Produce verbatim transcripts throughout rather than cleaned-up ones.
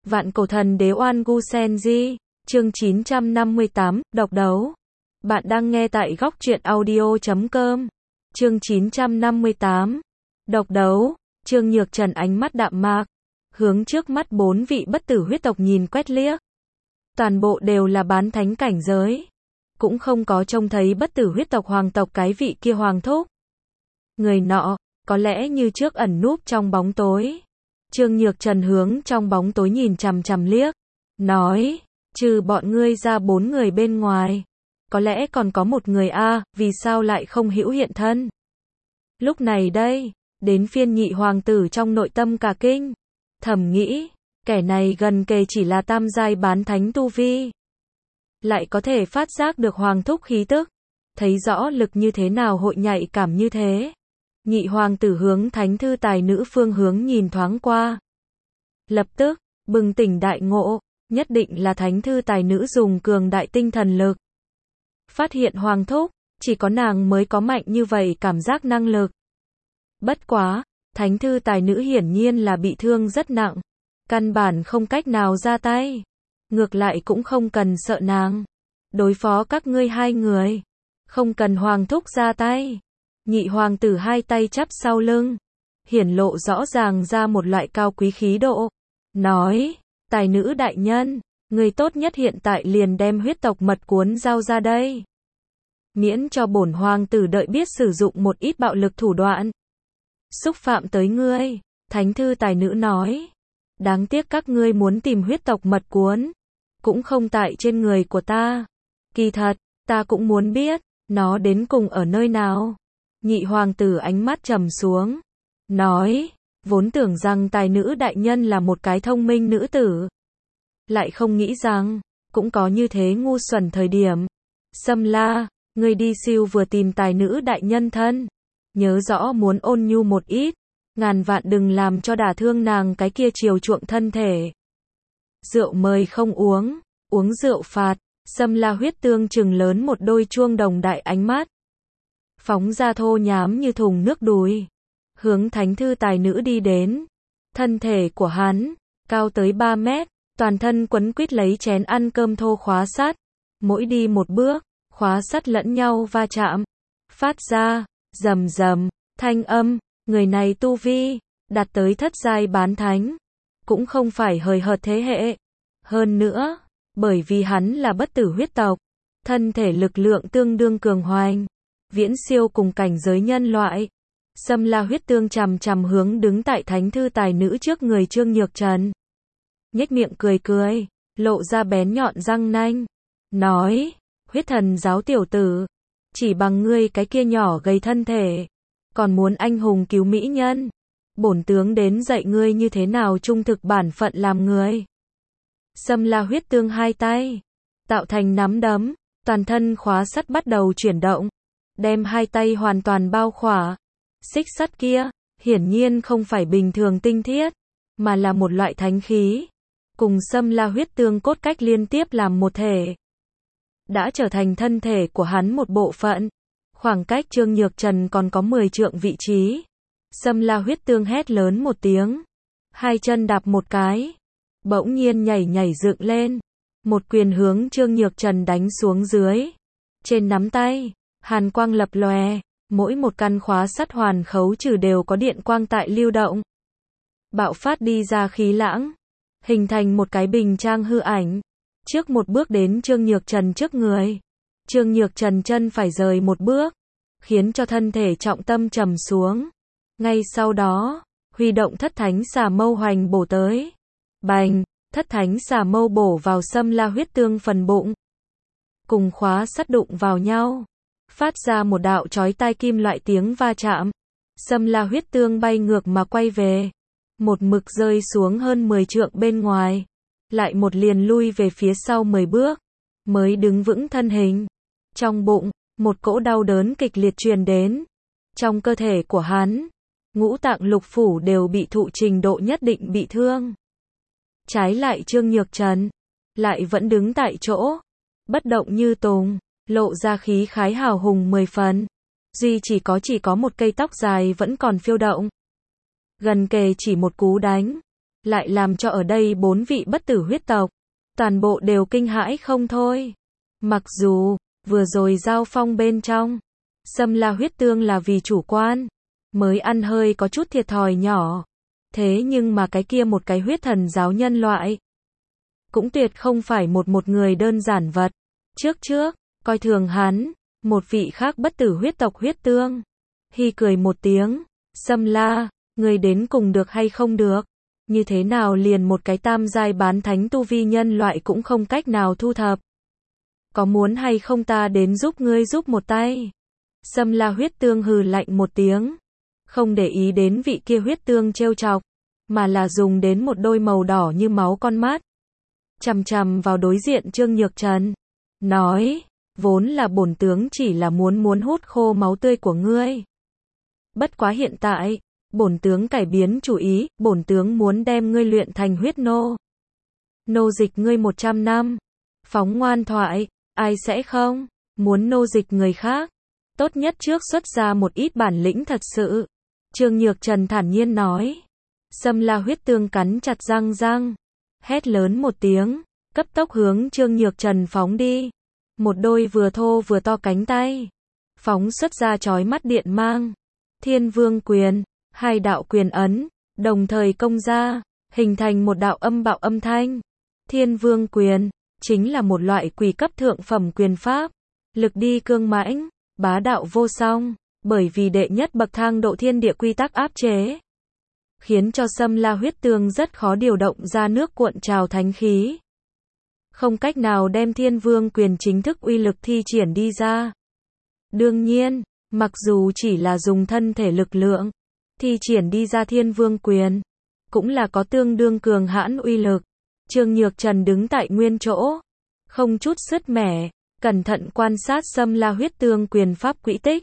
Vạn cổ thần đế Oan Gu Senji, chương chín trăm năm mươi tám, độc đấu. Bạn đang nghe tại góc truyện audio chấm com. Chương chín trăm năm mươi tám, độc đấu. Trương Nhược Trần ánh mắt đạm mạc, hướng trước mắt bốn vị bất tử huyết tộc nhìn quét liếc. Toàn bộ đều là bán thánh cảnh giới. Cũng không có trông thấy bất tử huyết tộc hoàng tộc cái vị kia hoàng thúc. Người nọ, có lẽ như trước ẩn núp trong bóng tối. Trương Nhược Trần hướng trong bóng tối nhìn chằm chằm liếc, nói, trừ bọn ngươi ra bốn người bên ngoài, có lẽ còn có một người a, vì sao lại không hữu hiện thân? Lúc này đây, đến phiên nhị hoàng tử trong nội tâm cả kinh, thầm nghĩ, kẻ này gần kề chỉ là tam giai bán thánh tu vi, lại có thể phát giác được hoàng thúc khí tức, thấy rõ lực như thế nào hội nhạy cảm như thế. Nhị hoàng tử hướng thánh thư tài nữ phương hướng nhìn thoáng qua. Lập tức, bừng tỉnh đại ngộ, nhất định là thánh thư tài nữ dùng cường đại tinh thần lực. Phát hiện hoàng thúc, chỉ có nàng mới có mạnh như vậy cảm giác năng lực. Bất quá, thánh thư tài nữ hiển nhiên là bị thương rất nặng. Căn bản không cách nào ra tay. Ngược lại cũng không cần sợ nàng. Đối phó các ngươi hai người. Không cần hoàng thúc ra tay. Nhị hoàng tử hai tay chắp sau lưng, hiển lộ rõ ràng ra một loại cao quý khí độ. Nói, tài nữ đại nhân, người tốt nhất hiện tại liền đem huyết tộc mật cuốn giao ra đây. Miễn cho bổn hoàng tử đợi biết sử dụng một ít bạo lực thủ đoạn. Xúc phạm tới ngươi, thánh thư tài nữ nói. Đáng tiếc các ngươi muốn tìm huyết tộc mật cuốn. Cũng không tại trên người của ta. Kỳ thật, ta cũng muốn biết, nó đến cùng ở nơi nào. Nhị hoàng tử ánh mắt trầm xuống, nói, vốn tưởng rằng tài nữ đại nhân là một cái thông minh nữ tử. Lại không nghĩ rằng, cũng có như thế ngu xuẩn thời điểm. Sâm La, ngươi đi siêu vừa tìm tài nữ đại nhân thân. Nhớ rõ muốn ôn nhu một ít, ngàn vạn đừng làm cho đả thương nàng cái kia chiều chuộng thân thể. Rượu mời không uống, uống rượu phạt. Sâm La huyết tương trừng lớn một đôi chuông đồng đại ánh mắt. Phóng ra thô nhám như thùng nước đùi. Hướng thánh thư tài nữ đi đến. Thân thể của hắn, cao tới ba mét, toàn thân quấn quýt lấy chén ăn cơm thô khóa sắt. Mỗi đi một bước, khóa sắt lẫn nhau va chạm. Phát ra, rầm rầm, thanh âm, người này tu vi, đạt tới thất giai bán thánh. Cũng không phải hời hợt thế hệ. Hơn nữa, bởi vì hắn là bất tử huyết tộc, thân thể lực lượng tương đương cường hoành. Viễn siêu cùng cảnh giới nhân loại. Sâm La huyết tương chằm chằm hướng đứng tại thánh thư tài nữ trước người Trương Nhược Trần. Nhếch miệng cười cười, lộ ra bén nhọn răng nanh. Nói, huyết thần giáo tiểu tử, chỉ bằng ngươi cái kia nhỏ gầy thân thể, còn muốn anh hùng cứu mỹ nhân. Bổn tướng đến dạy ngươi như thế nào trung thực bản phận làm người. Sâm La huyết tương hai tay, tạo thành nắm đấm, toàn thân khóa sắt bắt đầu chuyển động. Đem hai tay hoàn toàn bao khỏa. Xích sắt kia, hiển nhiên không phải bình thường tinh thiết, mà là một loại thánh khí. Cùng Sâm La huyết tương cốt cách liên tiếp làm một thể. Đã trở thành thân thể của hắn một bộ phận. Khoảng cách Trương Nhược Trần còn có mười trượng vị trí. Sâm La huyết tương hét lớn một tiếng. Hai chân đạp một cái. Bỗng nhiên nhảy nhảy dựng lên. Một quyền hướng Trương Nhược Trần đánh xuống dưới. Trên nắm tay. Hàn quang lập lòe, mỗi một căn khóa sắt hoàn khấu trừ đều có điện quang tại lưu động. Bạo phát đi ra khí lãng, hình thành một cái bình trang hư ảnh. Trước một bước đến Trương Nhược Trần trước người. Trương Nhược Trần chân phải rời một bước, khiến cho thân thể trọng tâm trầm xuống. Ngay sau đó, huy động thất thánh xà mâu hoành bổ tới. Bành, thất thánh xà mâu bổ vào Sâm La huyết tương phần bụng. Cùng khóa sắt đụng vào nhau. Phát ra một đạo chói tai kim loại tiếng va chạm. Sâm La huyết tương bay ngược mà quay về. Một mực rơi xuống hơn mười trượng bên ngoài. Lại một liền lui về phía sau mười bước. Mới đứng vững thân hình. Trong bụng, một cỗ đau đớn kịch liệt truyền đến. Trong cơ thể của hắn, ngũ tạng lục phủ đều bị thụ trình độ nhất định bị thương. Trái lại Trương Nhược Trần, lại vẫn đứng tại chỗ. Bất động như tùng. Lộ ra khí khái hào hùng mười phần. Duy chỉ có chỉ có một cây tóc dài vẫn còn phiêu động. Gần kề chỉ một cú đánh. lại làm cho ở đây bốn vị bất tử huyết tộc, toàn bộ đều kinh hãi không thôi. Mặc dù, vừa rồi giao phong bên trong, Xâm La huyết tương là vì chủ quan, mới ăn hơi có chút thiệt thòi nhỏ. Thế nhưng mà cái kia một cái huyết thần giáo nhân loại, cũng tuyệt không phải một một người đơn giản vật. Trước trước, coi thường hắn, một vị khác bất tử huyết tộc huyết tương. Hi cười một tiếng, Xâm La, người đến cùng được hay không được? Như thế nào liền một cái tam giai bán thánh tu vi nhân loại cũng không cách nào thu thập? Có muốn hay không ta đến giúp ngươi giúp một tay? Xâm La huyết tương hừ lạnh một tiếng, không để ý đến vị kia huyết tương trêu chọc, mà là dùng đến một đôi màu đỏ như máu con mắt, chằm chằm vào đối diện Trương Nhược Trần, nói, vốn là bổn tướng chỉ là muốn muốn hút khô máu tươi của ngươi. Bất quá hiện tại, bổn tướng cải biến chủ ý, bổn tướng muốn đem ngươi luyện thành huyết nô. Nô dịch ngươi một trăm năm. Phóng ngoan thoại, ai sẽ không muốn nô dịch người khác? Tốt nhất trước xuất ra một ít bản lĩnh thật sự. Trương Nhược Trần thản nhiên nói. Xâm La huyết tương cắn chặt răng răng, hét lớn một tiếng, cấp tốc hướng Trương Nhược Trần phóng đi. Một đôi vừa thô vừa to cánh tay, phóng xuất ra chói mắt điện mang. Thiên Vương quyền, hai đạo quyền ấn, đồng thời công ra, hình thành một đạo âm bạo âm thanh. Thiên Vương quyền, chính là một loại quỷ cấp thượng phẩm quyền pháp, lực đi cương mãnh, bá đạo vô song, bởi vì đệ nhất bậc thang độ thiên địa quy tắc áp chế, khiến cho Xâm La huyết tương rất khó điều động ra nước cuộn trào thánh khí. Không cách nào đem Thiên Vương quyền chính thức uy lực thi triển đi ra. Đương nhiên, mặc dù chỉ là dùng thân thể lực lượng, thi triển đi ra Thiên Vương quyền, cũng là có tương đương cường hãn uy lực. Trương Nhược Trần đứng tại nguyên chỗ, không chút sứt mẻ, cẩn thận quan sát Xâm La huyết tương quyền pháp quỹ tích.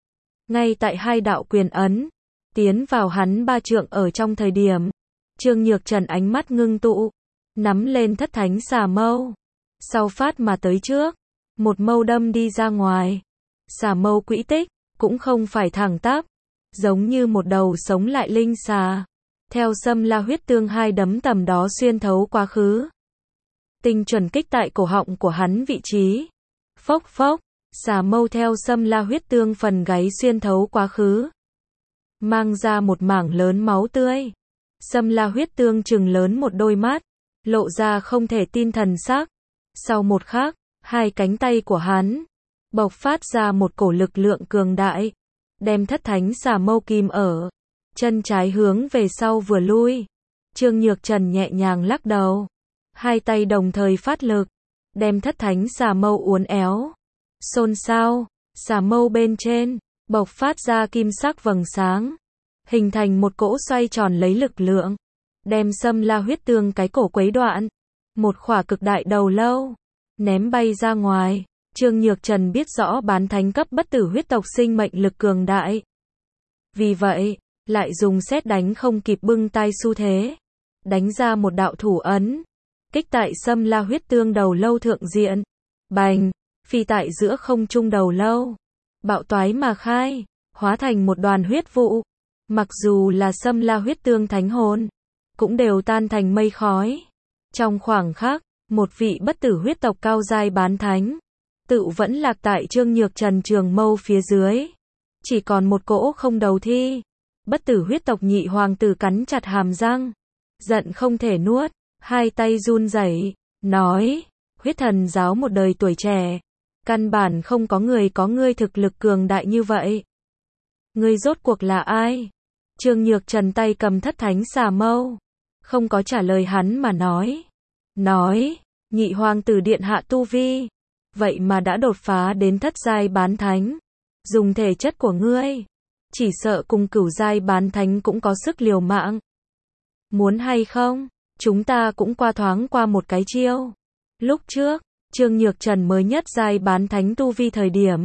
Ngay tại hai đạo quyền ấn tiến vào hắn ba trượng ở trong thời điểm, Trương Nhược Trần ánh mắt ngưng tụ, nắm lên thất thánh xà mâu, sau phát mà tới trước, một mâu đâm đi ra ngoài. Xà mâu quỹ tích cũng không phải thẳng tắp, giống như một đầu sống lại linh xà, theo Xâm La huyết tương hai đấm tầm đó xuyên thấu quá khứ, tinh chuẩn kích tại cổ họng của hắn vị trí. Phốc phốc, xà mâu theo Xâm La huyết tương phần gáy xuyên thấu quá khứ, mang ra một mảng lớn máu tươi. Xâm La huyết tương trừng lớn một đôi mắt, lộ ra không thể tin thần sắc. Sau một khắc, hai cánh tay của hắn bộc phát ra một cổ lực lượng cường đại, đem thất thánh xà mâu kìm ở. Chân trái hướng về sau vừa lui. Trương Nhược Trần nhẹ nhàng lắc đầu, hai tay đồng thời phát lực, đem thất thánh xà mâu uốn éo. Xôn xao, xà mâu bên trên bộc phát ra kim sắc vầng sáng, hình thành một cỗ xoay tròn lấy lực lượng, đem Xâm La huyết tương cái cổ quấy đoạn. Một khỏa cực đại đầu lâu ném bay ra ngoài. Trương Nhược Trần biết rõ bán thánh cấp bất tử huyết tộc sinh mệnh lực cường đại, vì vậy lại dùng sét đánh không kịp bưng tay xu thế, đánh ra một đạo thủ ấn, kích tại Xâm La huyết tương đầu lâu thượng diện. Bành, phi tại giữa không trung đầu lâu, bạo toái mà khai, hóa thành một đoàn huyết vụ. Mặc dù là Xâm La huyết tương thánh hồn, cũng đều tan thành mây khói. Trong khoảng khắc, một vị bất tử huyết tộc cao giai bán thánh, tự vẫn lạc tại Trương Nhược Trần trường mâu phía dưới. Chỉ còn một cỗ không đầu thi. Bất tử huyết tộc nhị hoàng tử cắn chặt hàm răng, giận không thể nuốt, hai tay run rẩy, nói, huyết thần giáo một đời tuổi trẻ, căn bản không có người có ngươi thực lực cường đại như vậy. Ngươi rốt cuộc là ai? Trương Nhược Trần tay cầm thất thánh xà mâu, không có trả lời hắn mà nói. Nói, nhị hoàng tử điện hạ tu vi, vậy mà đã đột phá đến thất giai bán thánh. Dùng thể chất của ngươi, chỉ sợ cùng cửu giai bán thánh cũng có sức liều mạng. Muốn hay không, chúng ta cũng qua thoáng qua một cái chiêu. Lúc trước, Trương Nhược Trần mới nhất giai bán thánh tu vi thời điểm,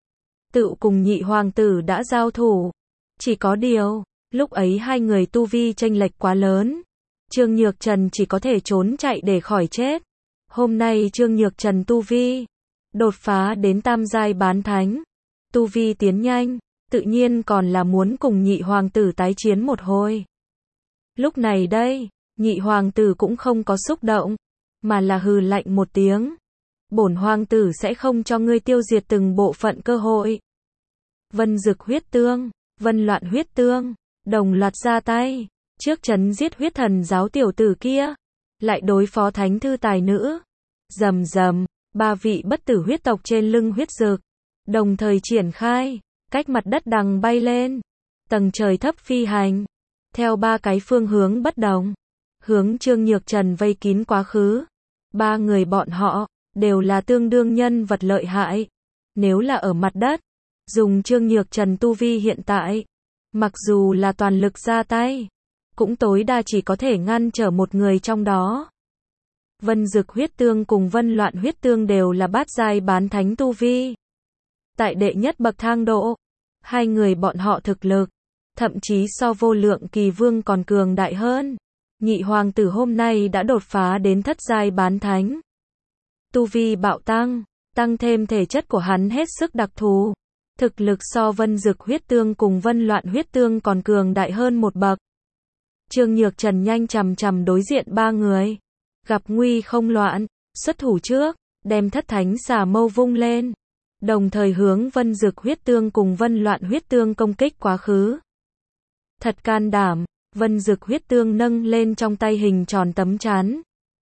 tự cùng nhị hoàng tử đã giao thủ. Chỉ có điều, lúc ấy hai người tu vi chênh lệch quá lớn, Trương Nhược Trần chỉ có thể trốn chạy để khỏi chết. Hôm nay Trương Nhược Trần tu vi đột phá đến tam giai bán thánh, tu vi tiến nhanh, tự nhiên còn là muốn cùng nhị hoàng tử tái chiến một hồi. Lúc này đây, Nhị hoàng tử cũng không có xúc động, mà là hừ lạnh một tiếng. Bổn hoàng tử sẽ không cho ngươi tiêu diệt từng bộ phận cơ hội. Vân Dực huyết tương, Vân Loạn huyết tương, đồng loạt ra tay, trước trấn giết huyết thần giáo tiểu tử kia, lại đối phó thánh thư tài nữ. Rầm rầm, ba vị bất tử huyết tộc trên lưng huyết dực, đồng thời triển khai, cách mặt đất đằng bay lên, tầng trời thấp phi hành, theo ba cái phương hướng bất đồng, hướng Trương Nhược Trần vây kín quá khứ. Ba người bọn họ, đều là tương đương nhân vật lợi hại. Nếu là ở mặt đất, dùng Trương Nhược Trần tu vi hiện tại, mặc dù là toàn lực ra tay, cũng tối đa chỉ có thể ngăn trở một người trong đó. Vân Dực huyết tương cùng Vân Loạn huyết tương đều là bát giai bán thánh tu vi. Tại đệ nhất bậc thang độ, hai người bọn họ thực lực, thậm chí so vô lượng kỳ vương còn cường đại hơn. Nhị hoàng tử hôm nay đã đột phá đến thất giai bán thánh. Tu vi bạo tăng, tăng thêm thể chất của hắn hết sức đặc thù. Thực lực so Vân Dực huyết tương cùng Vân Loạn huyết tương còn cường đại hơn một bậc. Trương Nhược Trần nhanh chằm chằm đối diện ba người. Gặp nguy không loạn, xuất thủ trước, đem thất thánh xà mâu vung lên. Đồng thời hướng Vân Dực huyết tương cùng Vân Loạn huyết tương công kích quá khứ. Thật can đảm, Vân Dực huyết tương nâng lên trong tay hình tròn tấm chắn.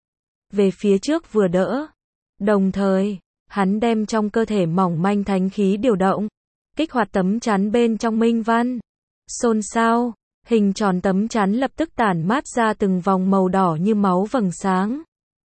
Về phía trước vừa đỡ. Đồng thời, hắn đem trong cơ thể mỏng manh thánh khí điều động, kích hoạt tấm chắn bên trong minh văn. Xôn xao, hình tròn tấm chắn lập tức tản mát ra từng vòng màu đỏ như máu vầng sáng.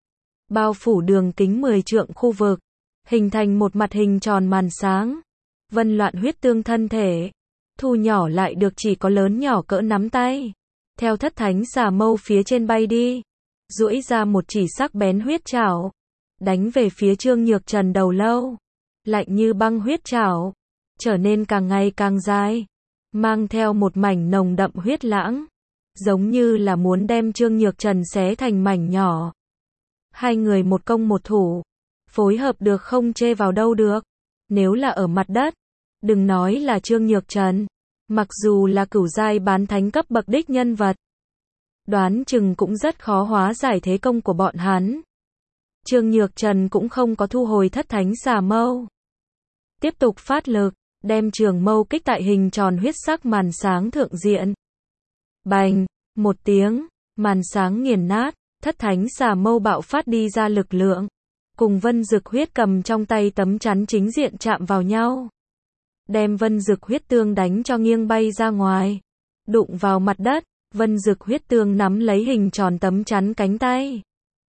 Bao phủ đường kính mười trượng khu vực, hình thành một mặt hình tròn màn sáng. Vân Loạn huyết tương thân thể, thu nhỏ lại được chỉ có lớn nhỏ cỡ nắm tay. Theo thất thánh xà mâu phía trên bay đi, duỗi ra một chỉ sắc bén huyết trảo, đánh về phía Trương Nhược Trần đầu lâu. Lạnh như băng huyết trảo, trở nên càng ngày càng dài, mang theo một mảnh nồng đậm huyết lãng, giống như là muốn đem Trương Nhược Trần xé thành mảnh nhỏ. Hai người một công một thủ, phối hợp được không chê vào đâu được. Nếu là ở mặt đất, đừng nói là Trương Nhược Trần, mặc dù là cửu giai bán thánh cấp bậc đích nhân vật, đoán chừng cũng rất khó hóa giải thế công của bọn hắn. Trương Nhược Trần cũng không có thu hồi thất thánh xà mâu, tiếp tục phát lực, đem trường mâu kích tại hình tròn huyết sắc màn sáng thượng diện. Bành, một tiếng, màn sáng nghiền nát, thất thánh xà mâu bạo phát đi ra lực lượng, cùng Vân Dực huyết cầm trong tay tấm chắn chính diện chạm vào nhau, đem Vân Dực huyết tương đánh cho nghiêng bay ra ngoài, đụng vào mặt đất. Vân Dực huyết tương nắm lấy hình tròn tấm chắn cánh tay,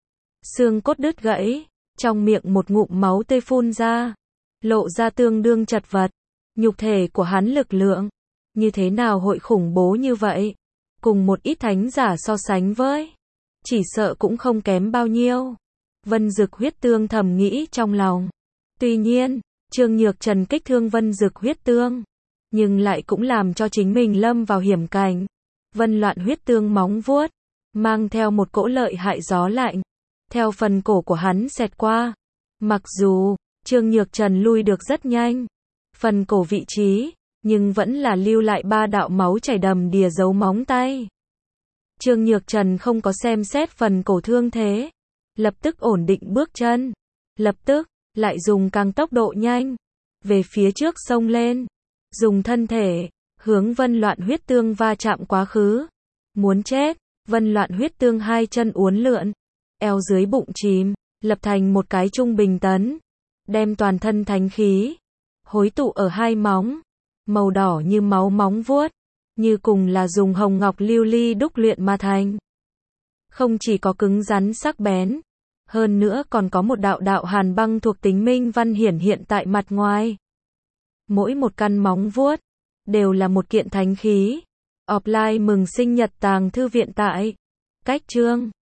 xương cốt đứt gãy, trong miệng một ngụm máu tươi phun ra, lộ ra tương đương chật vật. Nhục thể của hắn lực lượng, như thế nào hội khủng bố như vậy? Cùng một ít thánh giả so sánh với, chỉ sợ cũng không kém bao nhiêu. Vân Dực huyết tương thầm nghĩ trong lòng. Tuy nhiên, Trương Nhược Trần kích thương Vân Dực huyết tương, nhưng lại cũng làm cho chính mình lâm vào hiểm cảnh. Vân Loạn huyết tương móng vuốt, mang theo một cỗ lợi hại gió lạnh, theo phần cổ của hắn xẹt qua. Mặc dù, Trương Nhược Trần lui được rất nhanh, phần cổ vị trí, nhưng vẫn là lưu lại ba đạo máu chảy đầm đìa dấu móng tay. Trương Nhược Trần không có xem xét phần cổ thương thế, lập tức ổn định bước chân, lập tức, lại dùng càng tốc độ nhanh, về phía trước xông lên, dùng thân thể, hướng Vân Loạn huyết tương va chạm quá khứ. Muốn chết, Vân Loạn huyết tương hai chân uốn lượn, eo dưới bụng chìm, lập thành một cái trung bình tấn, đem toàn thân thánh khí hối tụ ở hai móng, màu đỏ như máu móng vuốt, như cùng là dùng hồng ngọc lưu ly đúc luyện mà thành. Không chỉ có cứng rắn sắc bén, hơn nữa còn có một đạo đạo hàn băng thuộc tính minh văn hiển hiện tại mặt ngoài. Mỗi một căn móng vuốt đều là một kiện thánh khí. Offline mừng sinh nhật Tàng Thư Viện tại Cách Chương